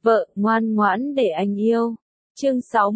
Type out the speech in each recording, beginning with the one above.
Vợ, ngoan ngoãn để anh yêu. Chương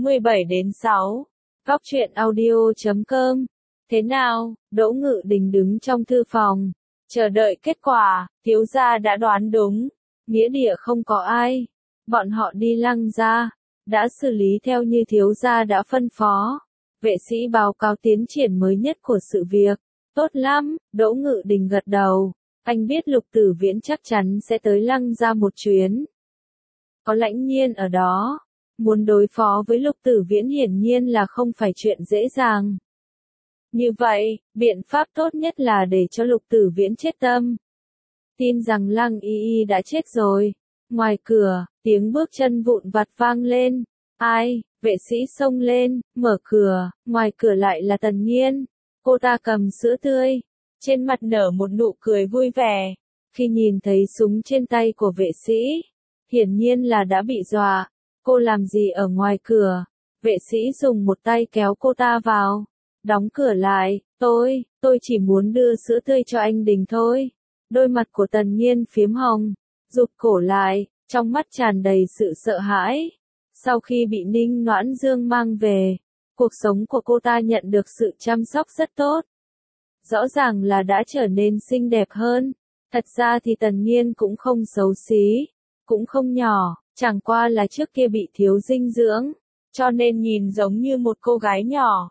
67-6. Góc truyện audio.com. Thế nào, Đỗ Ngự Đình đứng trong thư phòng, chờ đợi kết quả, thiếu gia đã đoán đúng. Nghĩa địa không có ai. Bọn họ đi Lăng gia, đã xử lý theo như thiếu gia đã phân phó. Vệ sĩ báo cáo tiến triển mới nhất của sự việc. Tốt lắm, Đỗ Ngự Đình gật đầu. Anh biết Lục Tử Viễn chắc chắn sẽ tới Lăng gia một chuyến. Có Lãnh Nhiên ở đó. Muốn đối phó với Lục Tử Viễn hiển nhiên là không phải chuyện dễ dàng. Như vậy, biện pháp tốt nhất là để cho Lục Tử Viễn chết tâm. Tin rằng Lăng Y Y đã chết rồi. Ngoài cửa, tiếng bước chân vụn vặt vang lên. Ai? Vệ sĩ xông lên, mở cửa, ngoài cửa lại là Tần Nghiên. Cô ta cầm sữa tươi, trên mặt nở một nụ cười vui vẻ. Khi nhìn thấy súng trên tay của vệ sĩ, hiển nhiên là đã bị dọa. Cô làm gì ở ngoài cửa? Vệ sĩ dùng một tay kéo cô ta vào, đóng cửa lại. Tôi chỉ muốn đưa sữa tươi cho anh Đình thôi. Đôi mặt của Tần Nghiên phiếm hồng, rụt cổ lại, trong mắt tràn đầy sự sợ hãi. Sau khi bị Ninh Noãn Dương mang về, cuộc sống của cô ta nhận được sự chăm sóc rất tốt. Rõ ràng là đã trở nên xinh đẹp hơn. Thật ra thì Tần Nghiên cũng không xấu xí, cũng không nhỏ, chẳng qua là trước kia bị thiếu dinh dưỡng, cho nên nhìn giống như một cô gái nhỏ.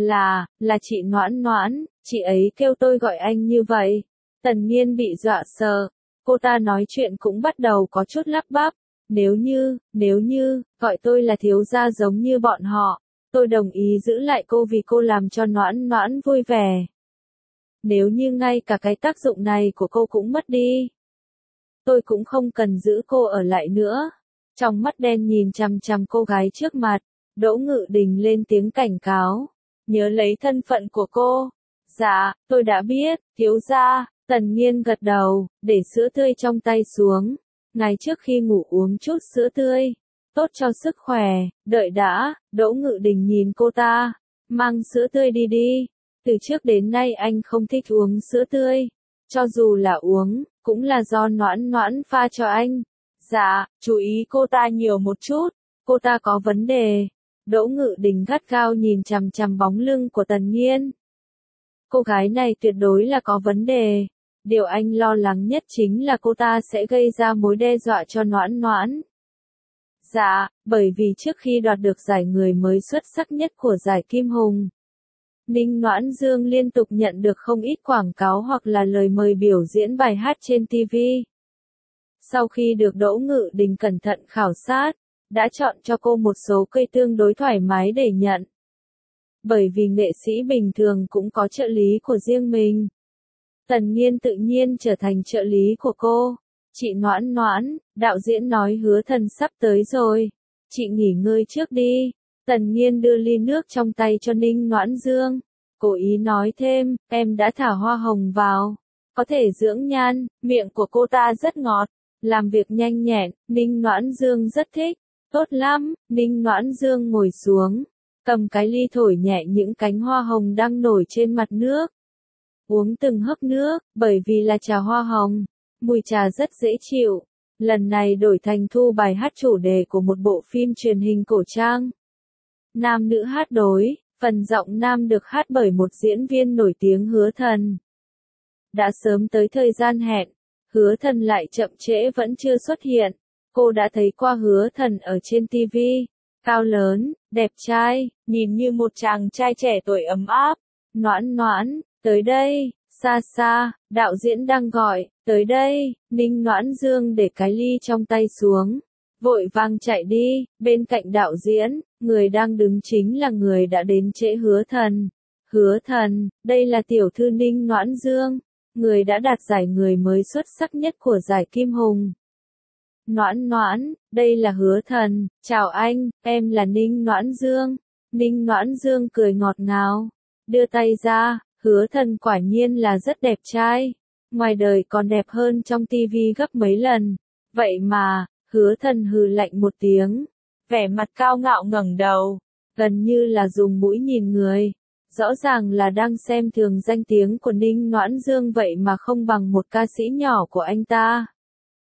Là chị Noãn Noãn, chị ấy kêu tôi gọi anh như vậy. Tần Nghiên bị dọa sợ, cô ta nói chuyện cũng bắt đầu có chút lắp bắp. Nếu như, gọi tôi là thiếu gia giống như bọn họ, tôi đồng ý giữ lại cô vì cô làm cho Noãn Noãn vui vẻ. Nếu như ngay cả cái tác dụng này của cô cũng mất đi, tôi cũng không cần giữ cô ở lại nữa. Trong mắt đen nhìn chằm chằm cô gái trước mặt, Đỗ Ngự Đình lên tiếng cảnh cáo. Nhớ lấy thân phận của cô. Dạ, tôi đã biết, thiếu gia. Tần Nghiên gật đầu, để sữa tươi trong tay xuống. Ngày trước khi ngủ uống chút sữa tươi, tốt cho sức khỏe. Đợi đã, Đỗ Ngự Đình nhìn cô ta. Mang sữa tươi đi. Từ trước đến nay anh không thích uống sữa tươi. Cho dù là uống, cũng là do Noãn Noãn pha cho anh. Dạ, chú ý cô ta nhiều một chút. Cô ta có vấn đề. Đỗ Ngự Đình gắt gao nhìn chằm chằm bóng lưng của Tần Nghiên. Cô gái này tuyệt đối là có vấn đề. Điều anh lo lắng nhất chính là cô ta sẽ gây ra mối đe dọa cho Noãn Noãn. Dạ, bởi vì trước khi đoạt được giải người mới xuất sắc nhất của giải Kim Hùng, Ninh Noãn Dương liên tục nhận được không ít quảng cáo hoặc là lời mời biểu diễn bài hát trên TV. Sau khi được Đỗ Ngự Đình cẩn thận khảo sát, đã chọn cho cô một số cây tương đối thoải mái để nhận. Bởi vì nghệ sĩ bình thường cũng có trợ lý của riêng mình. Tần Nghiên tự nhiên trở thành trợ lý của cô. Chị Noãn Noãn, đạo diễn nói Hứa Thần sắp tới rồi. Chị nghỉ ngơi trước đi. Tần Nghiên đưa ly nước trong tay cho Ninh Noãn Dương. Cố ý nói thêm, em đã thả hoa hồng vào. Có thể dưỡng nhan, miệng của cô ta rất ngọt. Làm việc nhanh nhẹn, Ninh Noãn Dương rất thích. Tốt lắm, Ninh Noãn Dương ngồi xuống, cầm cái ly thổi nhẹ những cánh hoa hồng đang nổi trên mặt nước. Uống từng hớp nước, bởi vì là trà hoa hồng, mùi trà rất dễ chịu. Lần này đổi thành thu bài hát chủ đề của một bộ phim truyền hình cổ trang. Nam nữ hát đối, phần giọng nam được hát bởi một diễn viên nổi tiếng Hứa Thần. Đã sớm tới thời gian hẹn, Hứa Thần lại chậm trễ vẫn chưa xuất hiện. Cô đã thấy qua Hứa Thần ở trên TV, cao lớn, đẹp trai, nhìn như một chàng trai trẻ tuổi ấm áp. Noãn Noãn, tới đây, xa xa, đạo diễn đang gọi, tới đây. Ninh Noãn Dương để cái ly trong tay xuống, vội vàng chạy đi. Bên cạnh đạo diễn, người đang đứng chính là người đã đến trễ Hứa Thần. Hứa Thần, đây là tiểu thư Ninh Noãn Dương, người đã đạt giải người mới xuất sắc nhất của giải Kim Hùng. Noãn Noãn, đây là Hứa Thần, chào anh, em là Ninh Noãn Dương. Ninh Noãn Dương cười ngọt ngào, đưa tay ra. Hứa Thần quả nhiên là rất đẹp trai, ngoài đời còn đẹp hơn trong TV gấp mấy lần. Vậy mà, Hứa Thần hừ lạnh một tiếng, vẻ mặt cao ngạo ngẩng đầu, gần như là dùng mũi nhìn người. Rõ ràng là đang xem thường danh tiếng của Ninh Noãn Dương vậy mà không bằng một ca sĩ nhỏ của anh ta.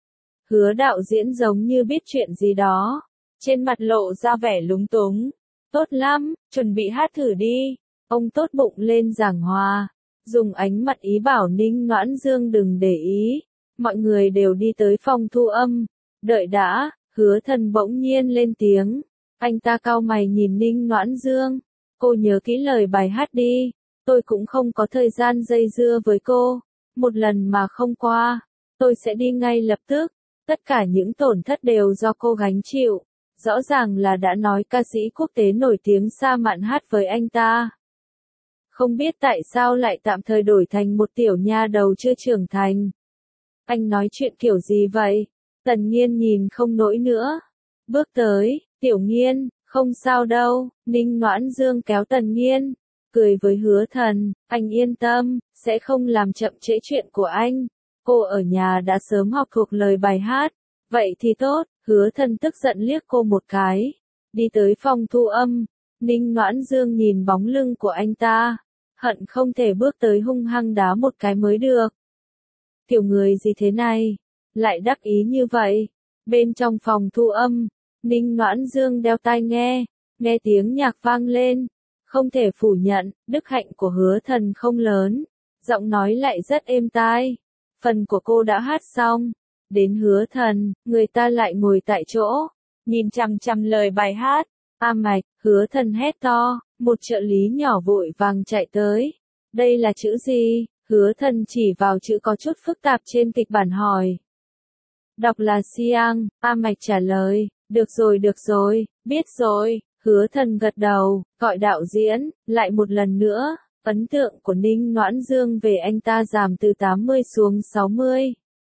Hứa đạo diễn giống như biết chuyện gì đó. Trên mặt lộ ra vẻ lúng túng. Tốt lắm, chuẩn bị hát thử đi. Ông tốt bụng lên giảng hòa. Dùng ánh mắt ý bảo Ninh Noãn Dương đừng để ý. Mọi người đều đi tới phòng thu âm. Đợi đã, Hứa Thần bỗng nhiên lên tiếng. Anh ta cau mày nhìn Ninh Noãn Dương. Cô nhớ kỹ lời bài hát đi. Tôi cũng không có thời gian dây dưa với cô. Một lần mà không qua, tôi sẽ đi ngay lập tức. Tất cả những tổn thất đều do cô gánh chịu. Rõ ràng là đã nói ca sĩ quốc tế nổi tiếng Sa Mạn hát với anh ta. Không biết tại sao lại tạm thời đổi thành một tiểu nha đầu chưa trưởng thành. Anh nói chuyện kiểu gì vậy? Tần Nghiên nhìn không nổi nữa. Bước tới, Tiểu Nghiên, không sao đâu. Ninh Noãn Dương kéo Tần Nghiên, cười với Hứa Thần, anh yên tâm, sẽ không làm chậm trễ chuyện của anh. Cô ở nhà đã sớm học thuộc lời bài hát. Vậy thì tốt. Hứa Thần tức giận liếc cô một cái. Đi tới phòng thu âm. Ninh Noãn Dương nhìn bóng lưng của anh ta. Hận không thể bước tới hung hăng đá một cái mới được. Tiểu người gì thế này? Lại đắc ý như vậy. Bên trong phòng thu âm, Ninh Noãn Dương đeo tai nghe. Nghe tiếng nhạc vang lên. Không thể phủ nhận, đức hạnh của Hứa Thần không lớn. Giọng nói lại rất êm tai. Phần của cô đã hát xong. Đến Hứa Thần, người ta lại ngồi tại chỗ, nhìn chằm chằm lời bài hát. A Mạch, Hứa Thần hét to, một trợ lý nhỏ vội vàng chạy tới. Đây là chữ gì? Hứa Thần chỉ vào chữ có chút phức tạp trên kịch bản hỏi. Đọc là Siang, A Mạch trả lời, được rồi, biết rồi. Hứa Thần gật đầu, gọi đạo diễn, lại một lần nữa. Ấn tượng của Ninh Noãn Dương về anh ta giảm từ 80 xuống 60.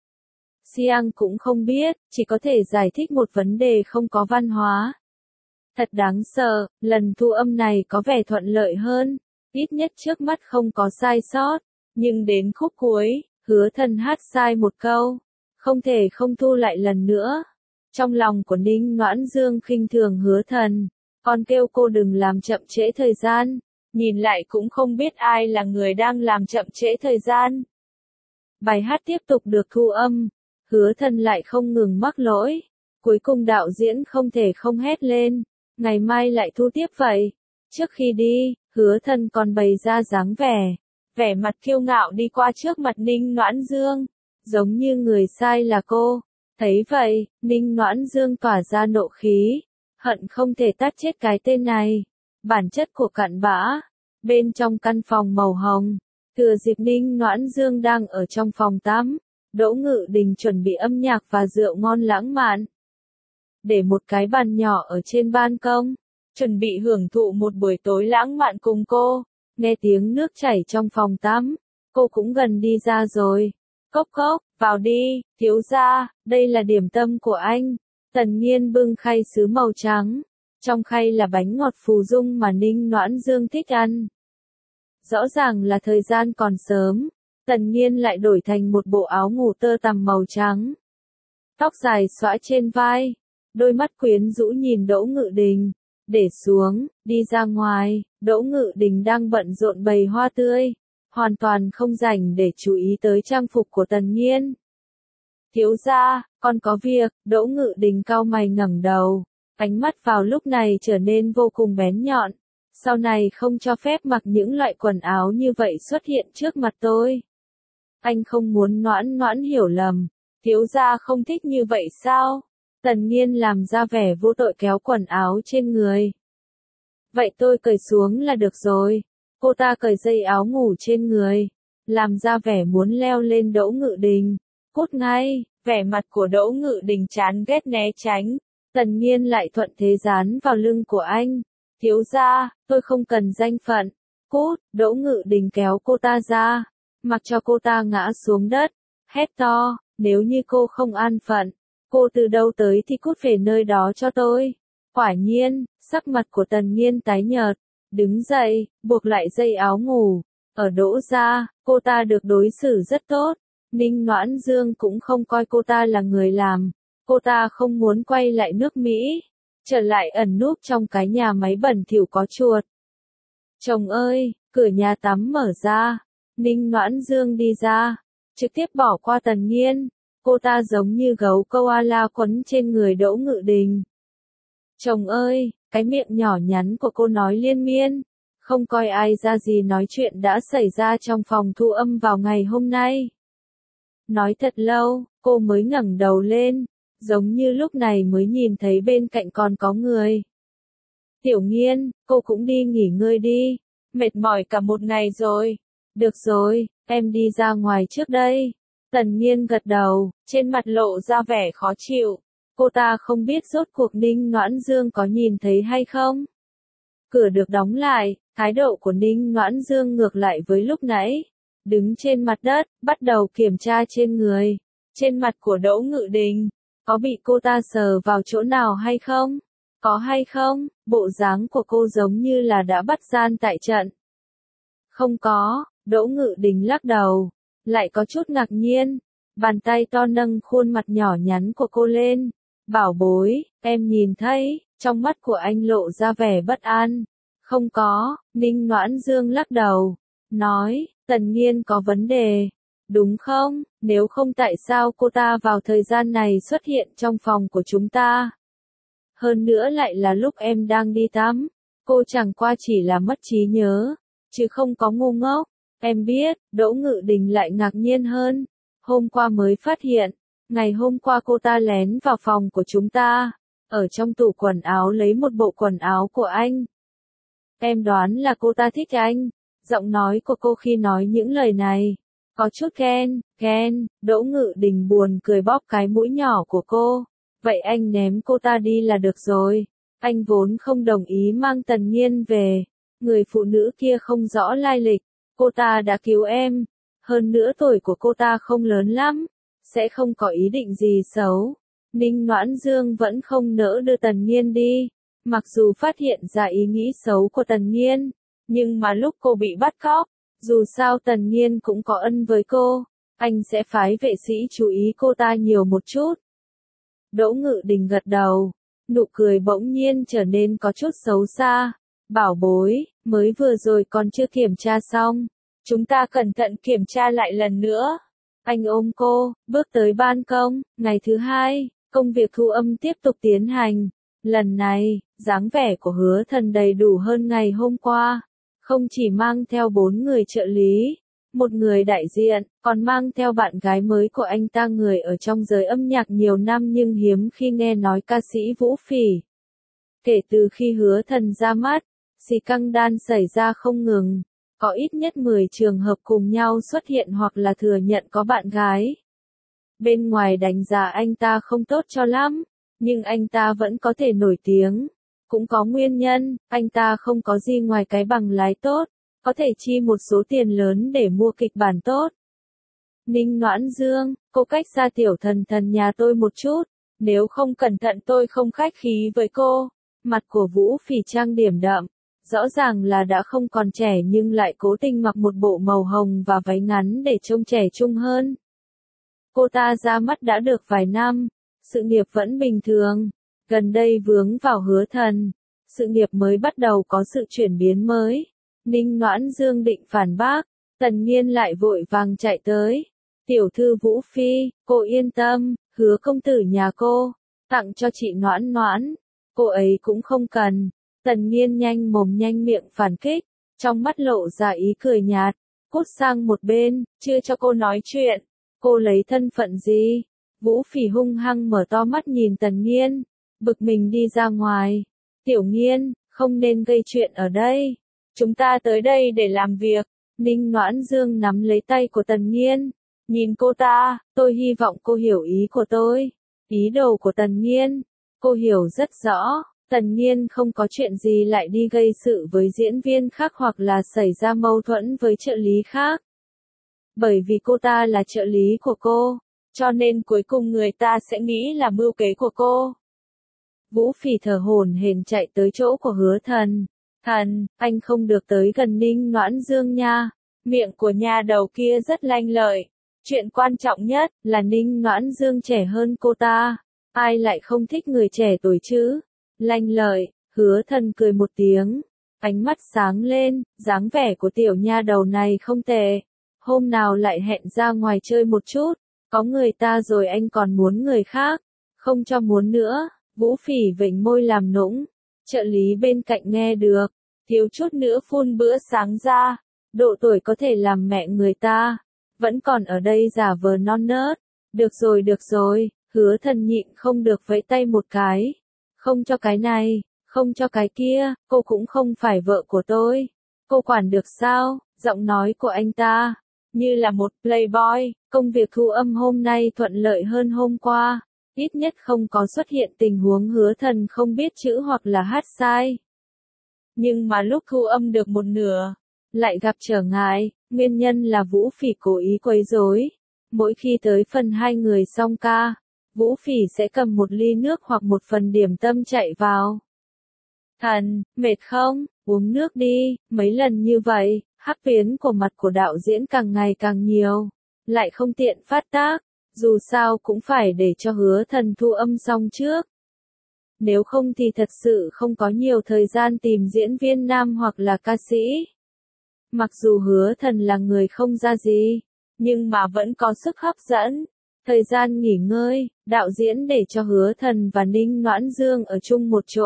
Siang cũng không biết, chỉ có thể giải thích một vấn đề không có văn hóa. Thật đáng sợ, lần thu âm này có vẻ thuận lợi hơn, ít nhất trước mắt không có sai sót, nhưng đến khúc cuối, Hứa Thần hát sai một câu, không thể không thu lại lần nữa. Trong lòng của Ninh Noãn Dương khinh thường Hứa Thần, còn kêu cô đừng làm chậm trễ thời gian, nhìn lại cũng không biết ai là người đang làm chậm trễ thời gian. Bài hát tiếp tục được thu âm. Hứa Thần lại không ngừng mắc lỗi. Cuối cùng đạo diễn không thể không hét lên. Ngày mai lại thu tiếp vậy. Trước khi đi, Hứa Thần còn bày ra dáng vẻ mặt kiêu ngạo đi qua trước mặt Ninh Noãn Dương. Giống như người sai là cô. Thấy vậy, Ninh Noãn Dương tỏa ra nộ khí. Hận không thể tát chết cái tên này. Bản chất của cặn bã. Bên trong căn phòng màu hồng. Thừa dịp Ninh Noãn Dương đang ở trong phòng tắm. Đỗ Ngự Đình chuẩn bị âm nhạc và rượu ngon lãng mạn. Để một cái bàn nhỏ ở trên ban công. Chuẩn bị hưởng thụ một buổi tối lãng mạn cùng cô. Nghe tiếng nước chảy trong phòng tắm. Cô cũng gần đi ra rồi. Cốc cốc, vào đi, thiếu gia, đây là điểm tâm của anh. Tần Nghiên bưng khay sứ màu trắng. Trong khay là bánh ngọt phù dung mà Ninh Noãn Dương thích ăn. Rõ ràng là thời gian còn sớm. Tần Nghiên lại đổi thành một bộ áo ngủ tơ tằm màu trắng. Tóc dài xõa trên vai. Đôi mắt quyến rũ nhìn Đỗ Ngự Đình. Để xuống, đi ra ngoài. Đỗ Ngự Đình đang bận rộn bày hoa tươi. Hoàn toàn không rảnh để chú ý tới trang phục của Tần Nghiên. Thiếu gia, con có việc. Đỗ Ngự Đình cau mày ngẩng đầu. Ánh mắt vào lúc này trở nên vô cùng bén nhọn. Sau này không cho phép mặc những loại quần áo như vậy xuất hiện trước mặt tôi. Anh không muốn Noãn Noãn hiểu lầm. Thiếu gia không thích như vậy sao? Tần Nghiên làm ra vẻ vô tội kéo quần áo trên người. Vậy tôi cởi xuống là được rồi. Cô ta cởi dây áo ngủ trên người. Làm ra vẻ muốn leo lên Đỗ Ngự Đình. Cút ngay, vẻ mặt của Đỗ Ngự Đình chán ghét né tránh. Tần Nghiên lại thuận thế dán vào lưng của anh. Thiếu gia, tôi không cần danh phận. Cút, Đỗ Ngự Đình kéo cô ta ra. Mặc cho cô ta ngã xuống đất. Hét to, nếu như cô không an phận. Cô từ đâu tới thì cút về nơi đó cho tôi. Quả nhiên, sắc mặt của Tần Nghiên tái nhợt. Đứng dậy, buộc lại dây áo ngủ. Ở Đỗ gia, cô ta được đối xử rất tốt. Ninh Noãn Dương cũng không coi cô ta là người làm. Cô ta không muốn quay lại nước Mỹ. Trở lại ẩn núp trong cái nhà máy bẩn thỉu có chuột. Chồng ơi, cửa nhà tắm mở ra. Ninh Noãn Dương đi ra. Trực tiếp bỏ qua Tần Nghiên. Cô ta giống như gấu koala quấn trên người Đỗ Ngự Đình. Chồng ơi, cái miệng nhỏ nhắn của cô nói liên miên, không coi ai ra gì nói chuyện đã xảy ra trong phòng thu âm vào ngày hôm nay. Nói thật lâu, cô mới ngẩng đầu lên, giống như lúc này mới nhìn thấy bên cạnh còn có người. Tiểu Nghiên, cô cũng đi nghỉ ngơi đi, mệt mỏi cả một ngày rồi. Được rồi, em đi ra ngoài trước đây. Tần Nghiên gật đầu, trên mặt lộ ra vẻ khó chịu. Cô ta không biết rốt cuộc Ninh Noãn Dương có nhìn thấy hay không. Cửa được đóng lại, thái độ của Ninh Noãn Dương ngược lại với lúc nãy. Đứng trên mặt đất, bắt đầu kiểm tra trên người. Trên mặt của Đỗ Ngự Đình, có bị cô ta sờ vào chỗ nào hay không? Có hay không? Bộ dáng của cô giống như là đã bắt gian tại trận. Không có, Đỗ Ngự Đình lắc đầu, lại có chút ngạc nhiên. Bàn tay to nâng khuôn mặt nhỏ nhắn của cô lên. Bảo bối, em nhìn thấy, trong mắt của anh lộ ra vẻ bất an. Không có, Ninh Noãn Dương lắc đầu, nói, Tần Nghiên có vấn đề, đúng không? Nếu không tại sao cô ta vào thời gian này xuất hiện trong phòng của chúng ta? Hơn nữa lại là lúc em đang đi tắm, cô chẳng qua chỉ là mất trí nhớ, chứ không có ngu ngốc. Em biết, Đỗ Ngự Đình lại ngạc nhiên hơn, hôm qua mới phát hiện, ngày hôm qua cô ta lén vào phòng của chúng ta, ở trong tủ quần áo lấy một bộ quần áo của anh. Em đoán là cô ta thích anh. Giọng nói của cô khi nói những lời này, có chút ghen, Đỗ Ngự Đình buồn cười bóp cái mũi nhỏ của cô. Vậy anh ném cô ta đi là được rồi. Anh vốn không đồng ý mang Tần Nghiên về. Người phụ nữ kia không rõ lai lịch. Cô ta đã cứu em. Hơn nữa tuổi của cô ta không lớn lắm. Sẽ không có ý định gì xấu. Ninh Noãn Dương vẫn không nỡ đưa Tần Nghiên đi. Mặc dù phát hiện ra ý nghĩ xấu của Tần Nghiên. Nhưng mà lúc cô bị bắt cóc, dù sao Tần Nghiên cũng có ân với cô. Anh sẽ phái vệ sĩ chú ý cô ta nhiều một chút. Đỗ Ngự Đình gật đầu, nụ cười bỗng nhiên trở nên có chút xấu xa. Bảo bối, mới vừa rồi còn chưa kiểm tra xong. Chúng ta cẩn thận kiểm tra lại lần nữa. Anh ôm cô, bước tới ban công. Ngày thứ hai, công việc thu âm tiếp tục tiến hành. Lần này, dáng vẻ của Hứa Thần đầy đủ hơn ngày hôm qua. Không chỉ mang theo 4 người trợ lý, một người đại diện, còn mang theo bạn gái mới của anh ta, người ở trong giới âm nhạc nhiều năm nhưng hiếm khi nghe nói, ca sĩ Vũ Phỉ. Kể từ khi Hứa Thần ra mắt, xì căng đan xảy ra không ngừng, có ít nhất 10 trường hợp cùng nhau xuất hiện hoặc là thừa nhận có bạn gái. Bên ngoài đánh giá anh ta không tốt cho lắm, nhưng anh ta vẫn có thể nổi tiếng. Cũng có nguyên nhân, anh ta không có gì ngoài cái bằng lái tốt, có thể chi một số tiền lớn để mua kịch bản tốt. Ninh Noãn Dương, cô cách xa Tiểu Thần Thần nhà tôi một chút, nếu không cẩn thận tôi không khách khí với cô. Mặt của Vũ Phỉ trang điểm đậm, rõ ràng là đã không còn trẻ nhưng lại cố tình mặc một bộ màu hồng và váy ngắn để trông trẻ trung hơn. Cô ta ra mắt đã được vài năm, sự nghiệp vẫn bình thường. Gần đây vướng vào Hứa Thần, sự nghiệp mới bắt đầu có sự chuyển biến mới. Ninh Noãn Dương định phản bác, Tần Nghiên lại vội vàng chạy tới. Tiểu thư Vũ Phi, cô yên tâm, Hứa công tử nhà cô, tặng cho chị Noãn Noãn. Cô ấy cũng không cần. Tần Nghiên nhanh mồm nhanh miệng phản kích, trong mắt lộ ra ý cười nhạt. Cút sang một bên, chưa cho cô nói chuyện. Cô lấy thân phận gì? Vũ Phỉ hung hăng mở to mắt nhìn Tần Nghiên. Bực mình đi ra ngoài. Tiểu Nghiên, không nên gây chuyện ở đây. Chúng ta tới đây để làm việc. Ninh Noãn Dương nắm lấy tay của Tần Nghiên. Nhìn cô ta, tôi hy vọng cô hiểu ý của tôi. Ý đồ của Tần Nghiên, cô hiểu rất rõ. Tần Nghiên không có chuyện gì lại đi gây sự với diễn viên khác hoặc là xảy ra mâu thuẫn với trợ lý khác. Bởi vì cô ta là trợ lý của cô, cho nên cuối cùng người ta sẽ nghĩ là mưu kế của cô. Vũ Phỉ thở hổn hển chạy tới chỗ của Hứa Thần. Thần, anh không được tới gần Ninh Noãn Dương nha. Miệng của nhà đầu kia rất lanh lợi. Chuyện quan trọng nhất là Ninh Noãn Dương trẻ hơn cô ta. Ai lại không thích người trẻ tuổi chứ? Lanh lợi, Hứa Thần cười một tiếng. Ánh mắt sáng lên, dáng vẻ của tiểu nha đầu này không tệ. Hôm nào lại hẹn ra ngoài chơi một chút. Có người ta rồi anh còn muốn người khác, không cho muốn nữa. Vũ Phỉ vểnh môi làm nũng. Trợ lý bên cạnh nghe được, thiếu chút nữa phun bữa sáng ra. Độ tuổi có thể làm mẹ người ta, vẫn còn ở đây giả vờ non nớt. Được rồi, Hứa Thần nhịn không được vẫy tay một cái. Không cho cái này, không cho cái kia, cô cũng không phải vợ của tôi. Cô quản được sao? Giọng nói của anh ta, như là một playboy. Công việc thu âm hôm nay thuận lợi hơn hôm qua. Ít nhất không có xuất hiện tình huống Hứa Thần không biết chữ hoặc là hát sai. Nhưng mà lúc thu âm được một nửa, lại gặp trở ngại, nguyên nhân là Vũ Phỉ cố ý quấy rối. Mỗi khi tới phần hai người xong ca, Vũ Phỉ sẽ cầm một ly nước hoặc một phần điểm tâm chạy vào. Thần, mệt không? Uống nước đi. Mấy lần như vậy, hắc tuyến của mặt của đạo diễn càng ngày càng nhiều, lại không tiện phát tác, dù sao cũng phải để cho Hứa Thần thu âm xong trước. Nếu không thì thật sự không có nhiều thời gian tìm diễn viên nam hoặc là ca sĩ. Mặc dù Hứa Thần là người không ra gì, nhưng mà vẫn có sức hấp dẫn. Thời gian nghỉ ngơi, đạo diễn để cho Hứa Thần và Ninh Noãn Dương ở chung một chỗ.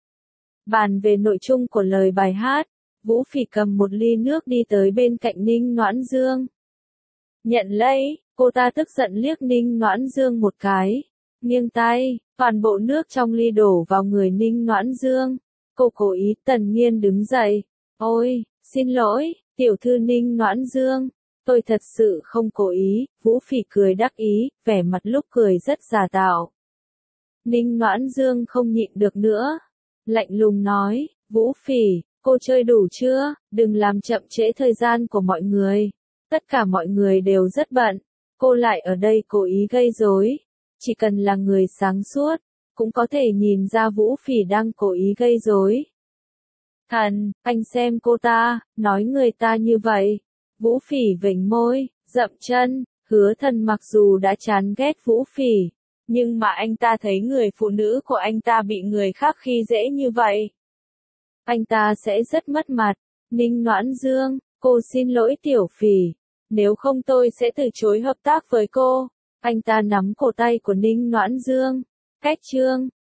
Bàn về nội dung của lời bài hát, Vũ Phỉ cầm một ly nước đi tới bên cạnh Ninh Noãn Dương. Nhận lấy, cô ta tức giận liếc Ninh Noãn Dương một cái, nghiêng tay, toàn bộ nước trong ly đổ vào người Ninh Noãn Dương. Cô cố ý. Tần Nghiên đứng dậy. Ôi, xin lỗi, tiểu thư Ninh Noãn Dương. Tôi thật sự không cố ý. Vũ Phỉ cười đắc ý, vẻ mặt lúc cười rất giả tạo. Ninh Noãn Dương không nhịn được nữa. Lạnh lùng nói, Vũ Phỉ, cô chơi đủ chưa? Đừng làm chậm trễ thời gian của mọi người. Tất cả mọi người đều rất bận. Cô lại ở đây cố ý gây rối. Chỉ cần là người sáng suốt, cũng có thể nhìn ra Vũ Phỉ đang cố ý gây rối. Thần, anh xem cô ta, nói người ta như vậy. Vũ Phỉ vểnh môi, dậm chân. Hứa Thần mặc dù đã chán ghét Vũ Phỉ, nhưng mà anh ta thấy người phụ nữ của anh ta bị người khác khi dễ như vậy, anh ta sẽ rất mất mặt. Ninh Noãn Dương, cô xin lỗi tiểu Phỉ, nếu không tôi sẽ từ chối hợp tác với cô. Anh ta nắm cổ tay của Ninh Noãn Dương. Cách chương